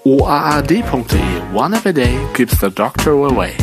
oaad.de. One app a day keeps the doctor away.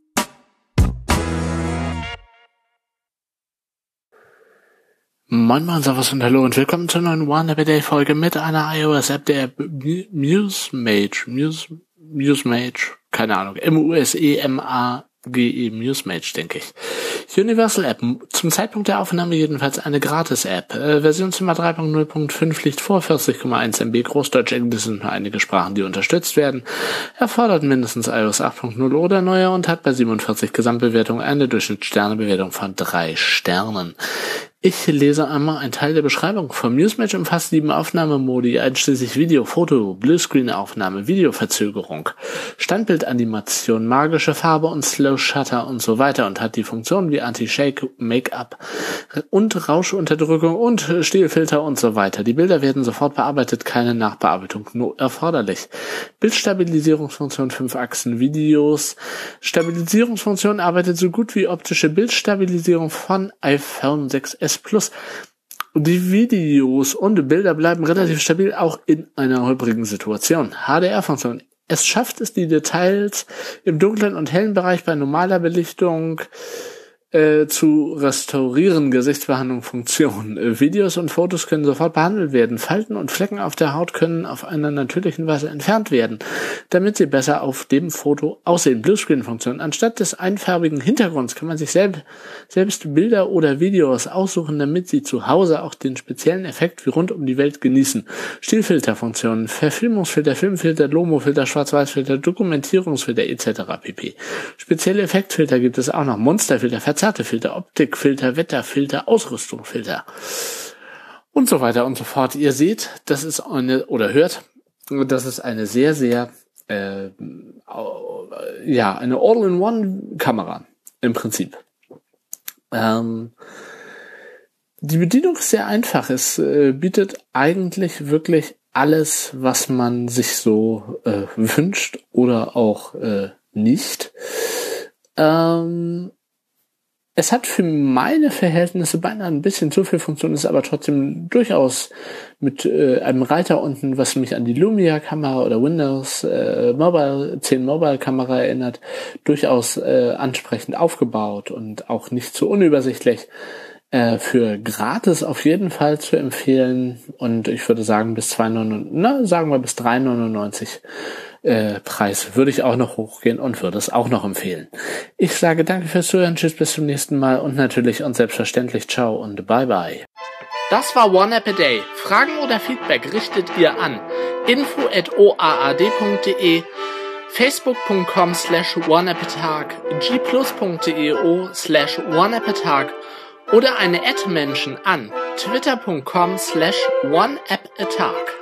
Moin Moin, Servus und Hallo und willkommen zur neuen One App a Day Folge mit einer iOS-App, der Musemage, keine Ahnung, Musemage, Musemage, denke ich. Universal App, zum Zeitpunkt der Aufnahme jedenfalls eine Gratis-App. Versionsnummer 3.0.5 liegt vor, 40,1 MB Großdeutsch, Englisch sind nur einige Sprachen, die unterstützt werden. Erfordert mindestens iOS 8.0 oder neuer und hat bei 47 Gesamtbewertungen eine Durchschnittssternebewertung von 3 Sternen. Ich lese einmal einen Teil der Beschreibung. Vom Musemage umfasst 7 Aufnahmemodi, einschließlich Video, Foto, Bluescreen-Aufnahme, Videoverzögerung, Standbildanimation, magische Farbe und Slow Shutter und so weiter und hat die Funktionen wie Anti-Shake, Make-up und Rauschunterdrückung und Stilfilter und so weiter. Die Bilder werden sofort bearbeitet, keine Nachbearbeitung nur erforderlich. Bildstabilisierungsfunktion 5 Achsen Videos. Stabilisierungsfunktion arbeitet so gut wie optische Bildstabilisierung von iPhone 6s Plus. Die Videos und Bilder bleiben relativ stabil, auch in einer holprigen Situation. HDR-Funktion. Es schafft es, die Details im dunklen und hellen Bereich bei normaler Belichtung zu restaurieren. Gesichtsbehandlung Funktion. Videos und Fotos können sofort behandelt werden. Falten und Flecken auf der Haut können auf einer natürlichen Weise entfernt werden, damit sie besser auf dem Foto aussehen. Bluescreen-Funktion. Anstatt des einfarbigen Hintergrunds kann man sich selbst Bilder oder Videos aussuchen, damit sie zu Hause auch den speziellen Effekt wie rund um die Welt genießen. Stilfilter-Funktionen. Verfilmungsfilter, Filmfilter, Lomo-Filter, Schwarz-Weiß-Filter, Dokumentierungsfilter etc. pp. Spezielle Effektfilter gibt es auch noch. Monsterfilter, verzerrte Filter, Optikfilter, Wetterfilter, Ausrüstungsfilter und so weiter und so fort. Ihr seht, das ist eine sehr, sehr eine All-in-One-Kamera im Prinzip. Die Bedienung ist sehr einfach. Es bietet eigentlich wirklich alles, was man sich so wünscht oder auch nicht. Es hat für meine Verhältnisse beinahe ein bisschen zu viel Funktion, ist aber trotzdem durchaus mit einem Reiter unten, was mich an die Lumia-Kamera oder Windows 10 Mobile-Kamera erinnert, durchaus ansprechend aufgebaut und auch nicht zu unübersichtlich. Für gratis auf jeden Fall zu empfehlen und ich würde sagen bis 3,99 Preis würde ich auch noch hochgehen und würde es auch noch empfehlen. Ich sage danke fürs Zuhören, tschüss, bis zum nächsten Mal und natürlich und selbstverständlich ciao und bye bye. Das war One App a Day. Fragen oder Feedback richtet ihr an info@oaad.de, facebook.com/oneappatag, gplus.io/oneappatag oder eine @Menschen an twitter.com/oneappatag.